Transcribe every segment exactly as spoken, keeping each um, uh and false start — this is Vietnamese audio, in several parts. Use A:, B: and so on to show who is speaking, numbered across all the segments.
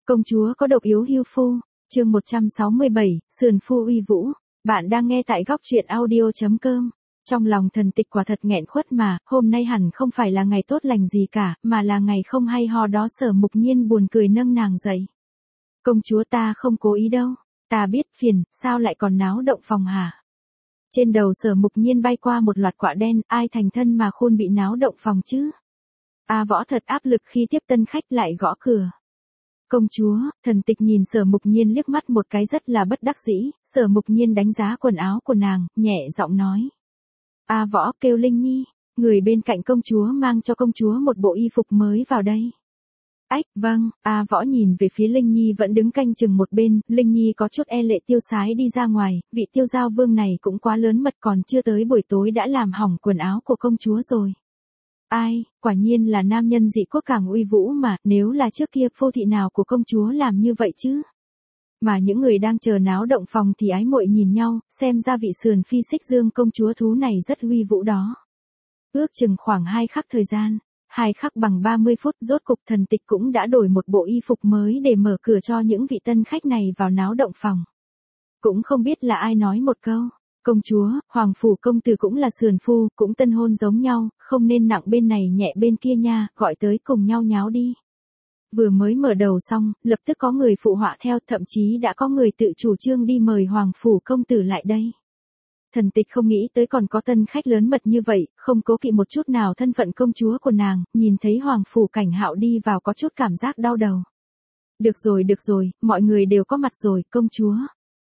A: Công chúa có độc yếu hưu phu, chương một trăm sáu mươi bảy, sườn phu uy vũ. Bạn đang nghe tại góc truyện audio chấm com. Trong lòng Thần Tịch quả thật nghẹn khuất mà, hôm nay hẳn không phải là ngày tốt lành gì cả, mà là ngày không hay ho đó. Sở Mục Nhiên buồn cười nâng nàng dậy. Công chúa, ta không cố ý đâu, ta biết phiền, sao lại còn náo động phòng hả? Trên đầu Sở Mục Nhiên bay qua một loạt quạ đen, ai thành thân mà khôn bị náo động phòng chứ? A Võ thật áp lực khi tiếp tân khách lại gõ cửa. Công chúa, Thần Tịch nhìn Sở Mục Nhiên liếc mắt một cái rất là bất đắc dĩ. Sở Mục Nhiên đánh giá quần áo của nàng, nhẹ giọng nói. A Võ, kêu Linh Nhi, người bên cạnh công chúa mang cho công chúa một bộ y phục mới vào đây. Ách, vâng. A Võ nhìn về phía Linh Nhi vẫn đứng canh chừng một bên. Linh Nhi có chút e lệ tiêu sái đi ra ngoài, vị tiêu giao vương này cũng quá lớn mật, còn chưa tới buổi tối đã làm hỏng quần áo của công chúa rồi. Ai, quả nhiên là nam nhân dị quốc càng uy vũ mà, nếu là trước kia phô thị nào của công chúa làm như vậy chứ? Mà những người đang chờ náo động phòng thì ái muội nhìn nhau, xem ra vị sườn phi xích dương công chúa thú này rất uy vũ đó. Ước chừng khoảng hai khắc thời gian, hai khắc bằng ba mươi phút, rốt cục Thần Tịch cũng đã đổi một bộ y phục mới để mở cửa cho những vị tân khách này vào náo động phòng. Cũng không biết là ai nói một câu. Công chúa, hoàng phủ công tử cũng là sườn phu, cũng tân hôn giống nhau, không nên nặng bên này nhẹ bên kia nha, gọi tới cùng nhau nháo đi. Vừa mới mở đầu xong, lập tức có người phụ họa theo, thậm chí đã có người tự chủ trương đi mời hoàng phủ công tử lại đây. Thần Tịch không nghĩ tới còn có tân khách lớn mật như vậy, không cố kỵ một chút nào thân phận công chúa của nàng, nhìn thấy hoàng phủ Cảnh Hạo đi vào có chút cảm giác đau đầu. Được rồi được rồi, mọi người đều có mặt rồi, công chúa.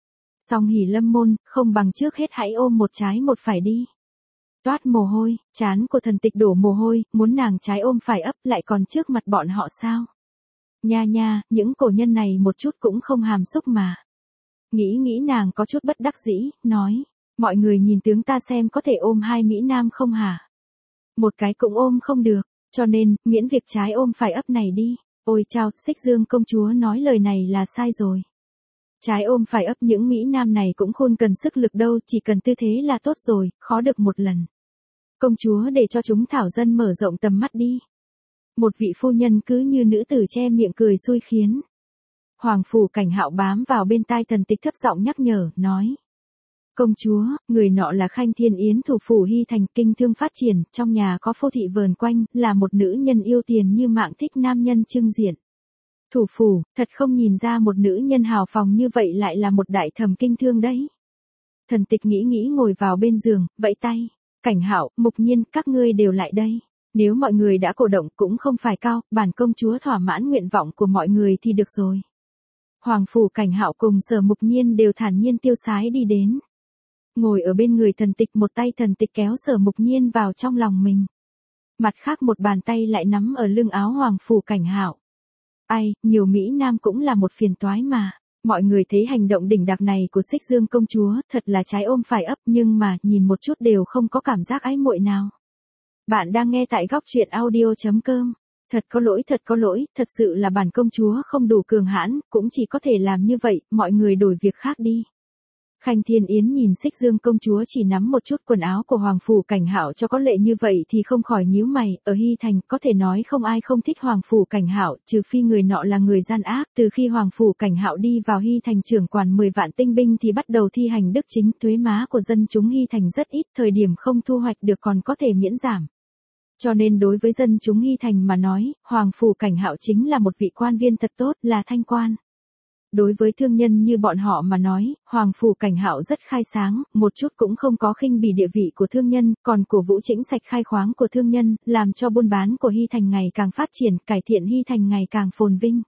A: Song hỉ lâm môn, không bằng trước hết hãy ôm một trái một phải đi. Toát mồ hôi, trán của Thần Tịch đổ mồ hôi, muốn nàng trái ôm phải ấp lại còn trước mặt bọn họ sao? Nha nha, những cổ nhân này một chút cũng không hàm xúc mà. Nghĩ nghĩ nàng có chút bất đắc dĩ, nói, mọi người nhìn tướng ta xem có thể ôm hai mỹ nam không hả? Một cái cũng ôm không được, cho nên, miễn việc trái ôm phải ấp này đi. Ôi chao, Xích Dương công chúa nói lời này là sai rồi. Trái ôm phải ấp những mỹ nam này cũng khôn cần sức lực đâu, chỉ cần tư thế là tốt rồi, khó được một lần. Công chúa để cho chúng thảo dân mở rộng tầm mắt đi. Một vị phu nhân cứ như nữ tử che miệng cười xui khiến. Hoàng phủ Cảnh Hạo bám vào bên tai Thần Tịch thấp giọng nhắc nhở, nói. Công chúa, người nọ là Khanh Thiên Yến thủ phủ Hy Thành, kinh thương phát triển, trong nhà có phô thị vờn quanh, là một nữ nhân yêu tiền như mạng, thích nam nhân trưng diện. Thủ phủ, thật không nhìn ra một nữ nhân hào phóng như vậy lại là một đại thẩm kinh thương đấy. Thần Tịch nghĩ nghĩ ngồi vào bên giường, vẫy tay. Cảnh Hạo, Mục Nhiên, các ngươi đều lại đây. Nếu mọi người đã cổ động cũng không phải cao, bản công chúa thỏa mãn nguyện vọng của mọi người thì được rồi. Hoàng phủ Cảnh Hạo cùng Sở Mục Nhiên đều thản nhiên tiêu sái đi đến. Ngồi ở bên người Thần Tịch, một tay Thần Tịch kéo Sở Mục Nhiên vào trong lòng mình. Mặt khác một bàn tay lại nắm ở lưng áo Hoàng phủ Cảnh Hạo. Ai, nhiều Mỹ Nam cũng là một phiền toái mà. Mọi người thấy hành động đỉnh đạc này của Xích Dương công chúa, thật là trái ôm phải ấp, nhưng mà, nhìn một chút đều không có cảm giác ái muội nào. Bạn đang nghe tại góc truyện audio chấm com. Thật có lỗi, thật có lỗi, thật sự là bản công chúa không đủ cường hãn, cũng chỉ có thể làm như vậy, mọi người đổi việc khác đi. Khanh Thiên Yến nhìn Xích Dương công chúa chỉ nắm một chút quần áo của Hoàng phủ Cảnh Hạo cho có lệ như vậy thì không khỏi nhíu mày, ở Hy Thành có thể nói không ai không thích Hoàng phủ Cảnh Hạo, trừ phi người nọ là người gian ác. Từ khi Hoàng phủ Cảnh Hạo đi vào Hy Thành trưởng quản mười vạn tinh binh thì bắt đầu thi hành đức chính, thuế má của dân chúng Hy Thành rất ít, thời điểm không thu hoạch được còn có thể miễn giảm. Cho nên đối với dân chúng Hy Thành mà nói, Hoàng phủ Cảnh Hạo chính là một vị quan viên thật tốt, là thanh quan. Đối với thương nhân như bọn họ mà nói, Hoàng phủ Cảnh Hạo rất khai sáng, một chút cũng không có khinh bỉ địa vị của thương nhân, còn cổ vũ chỉnh sạch khai khoáng của thương nhân, làm cho buôn bán của Hy Thành ngày càng phát triển, cải thiện Hy Thành ngày càng phồn vinh.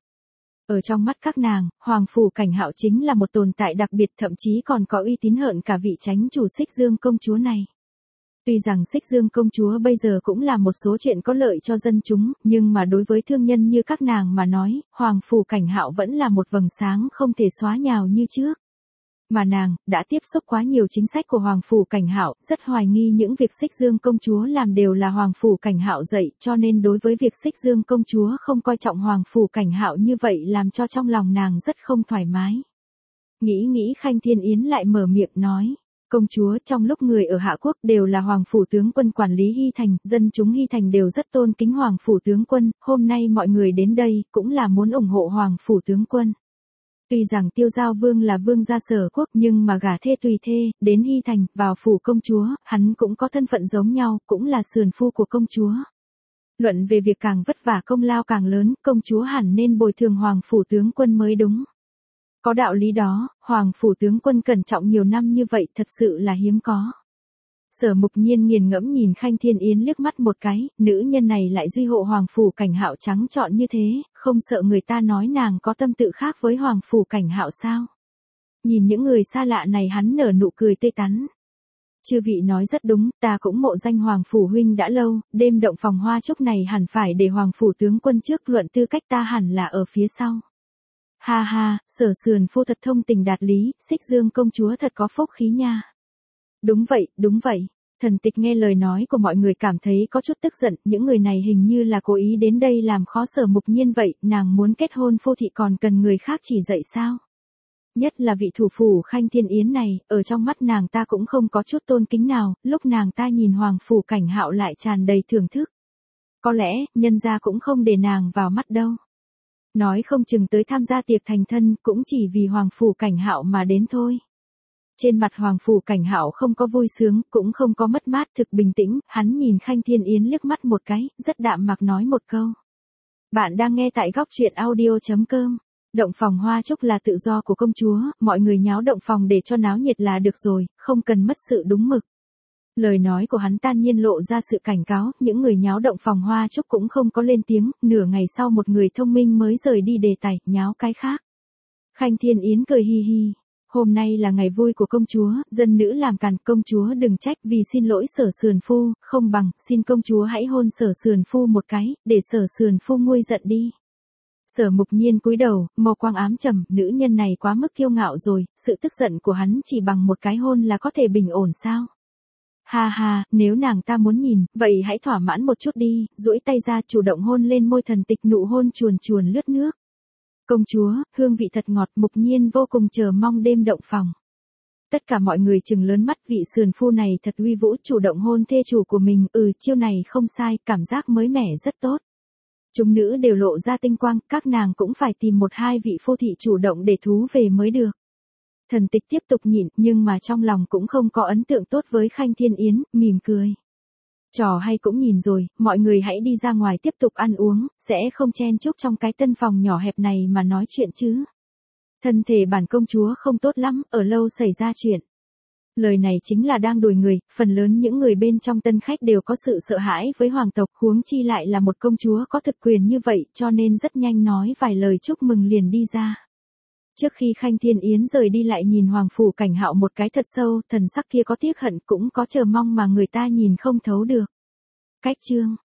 A: Ở trong mắt các nàng, Hoàng phủ Cảnh Hạo chính là một tồn tại đặc biệt, thậm chí còn có uy tín hơn cả vị chánh chủ Xích Dương công chúa này. Tuy rằng Xích Dương công chúa bây giờ cũng làm một số chuyện có lợi cho dân chúng, nhưng mà đối với thương nhân như các nàng mà nói, Hoàng phủ Cảnh Hạo vẫn là một vầng sáng không thể xóa nhào như trước. Mà nàng, đã tiếp xúc quá nhiều chính sách của Hoàng phủ Cảnh Hạo, rất hoài nghi những việc Xích Dương công chúa làm đều là Hoàng phủ Cảnh Hạo dạy, cho nên đối với việc Xích Dương công chúa không coi trọng Hoàng phủ Cảnh Hạo như vậy làm cho trong lòng nàng rất không thoải mái. Nghĩ nghĩ Khanh Thiên Yến lại mở miệng nói. Công chúa, trong lúc người ở Hạ Quốc đều là Hoàng phủ tướng quân quản lý Hy Thành, dân chúng Hy Thành đều rất tôn kính Hoàng phủ tướng quân, hôm nay mọi người đến đây cũng là muốn ủng hộ Hoàng phủ tướng quân. Tuy rằng Tiêu Giao Vương là vương gia Sở Quốc nhưng mà gả thê tùy thê, đến Hy Thành, vào phủ công chúa, hắn cũng có thân phận giống nhau, cũng là sườn phu của công chúa. Luận về việc càng vất vả công lao càng lớn, công chúa hẳn nên bồi thường Hoàng phủ tướng quân mới đúng. Có đạo lý đó, Hoàng phủ tướng quân cẩn trọng nhiều năm như vậy thật sự là hiếm có. Sở Mục Nhiên nghiền ngẫm nhìn Khanh Thiên Yến liếc mắt một cái, nữ nhân này lại duy hộ Hoàng phủ Cảnh Hạo trắng trọn như thế, không sợ người ta nói nàng có tâm tự khác với Hoàng phủ Cảnh Hạo sao? Nhìn những người xa lạ này hắn nở nụ cười tươi tắn. Chư vị nói rất đúng, ta cũng mộ danh Hoàng phủ huynh đã lâu, đêm động phòng hoa chúc này hẳn phải để Hoàng phủ tướng quân trước, luận tư cách ta hẳn là ở phía sau. Ha ha, Sở sườn phu thật thông tình đạt lý, Xích Dương công chúa thật có phúc khí nha. Đúng vậy, đúng vậy. Thần Tịch nghe lời nói của mọi người cảm thấy có chút tức giận, những người này hình như là cố ý đến đây làm khó Sở Mục Nhiên vậy, nàng muốn kết hôn phu thị còn cần người khác chỉ dạy sao? Nhất là vị thủ phủ Khanh Thiên Yến này, ở trong mắt nàng ta cũng không có chút tôn kính nào, lúc nàng ta nhìn Hoàng phủ Cảnh Hạo lại tràn đầy thưởng thức. Có lẽ, nhân gia cũng không để nàng vào mắt đâu. Nói không chừng tới tham gia tiệc thành thân cũng chỉ vì Hoàng phủ Cảnh Hạo mà đến thôi. Trên mặt Hoàng phủ Cảnh Hạo không có vui sướng, cũng không có mất mát, thực bình tĩnh, hắn nhìn Khanh Thiên Yến liếc mắt một cái, rất đạm mạc nói một câu. Bạn đang nghe tại góc truyện audio chấm com. Động phòng hoa chúc là tự do của công chúa, mọi người nháo động phòng để cho náo nhiệt là được rồi, không cần mất sự đúng mực. Lời nói của hắn tan nhiên lộ ra sự cảnh cáo, những người nháo động phòng hoa chúc cũng không có lên tiếng, nửa ngày sau một người thông minh mới rời đi đề tài, nháo cái khác. Khanh Thiên Yến cười hi hi. Hôm nay là ngày vui của công chúa, dân nữ làm càn, công chúa đừng trách, vì xin lỗi Sở sườn phu, không bằng, xin công chúa hãy hôn Sở sườn phu một cái, để Sở sườn phu nguôi giận đi. Sở Mục Nhiên cúi đầu, màu quang ám trầm, nữ nhân này quá mức kiêu ngạo rồi, sự tức giận của hắn chỉ bằng một cái hôn là có thể bình ổn sao? Ha ha, nếu nàng ta muốn nhìn, vậy hãy thỏa mãn một chút đi, duỗi tay ra chủ động hôn lên môi Thần Tịch, nụ hôn chuồn chuồn lướt nước. Công chúa, hương vị thật ngọt, Mục Nhiên vô cùng chờ mong đêm động phòng. Tất cả mọi người trừng lớn mắt, vị sườn phu này thật uy vũ, chủ động hôn thê chủ của mình, ừ chiêu này không sai, cảm giác mới mẻ rất tốt. Chúng nữ đều lộ ra tinh quang, các nàng cũng phải tìm một hai vị phu thị chủ động để thú về mới được. Thần Tịch tiếp tục nhịn, nhưng mà trong lòng cũng không có ấn tượng tốt với Khanh Thiên Yến, mỉm cười. Trò hay cũng nhìn rồi, mọi người hãy đi ra ngoài tiếp tục ăn uống, sẽ không chen chúc trong cái tân phòng nhỏ hẹp này mà nói chuyện chứ. Thân thể bản công chúa không tốt lắm, ở lâu xảy ra chuyện. Lời này chính là đang đùi người, phần lớn những người bên trong tân khách đều có sự sợ hãi với hoàng tộc, huống chi lại là một công chúa có thực quyền như vậy, cho nên rất nhanh nói vài lời chúc mừng liền đi ra. Trước khi Khanh Thiên Yến rời đi lại nhìn Hoàng phủ Cảnh Hạo một cái thật sâu, thần sắc kia có tiếc hận cũng có chờ mong mà người ta nhìn không thấu được. Cách chương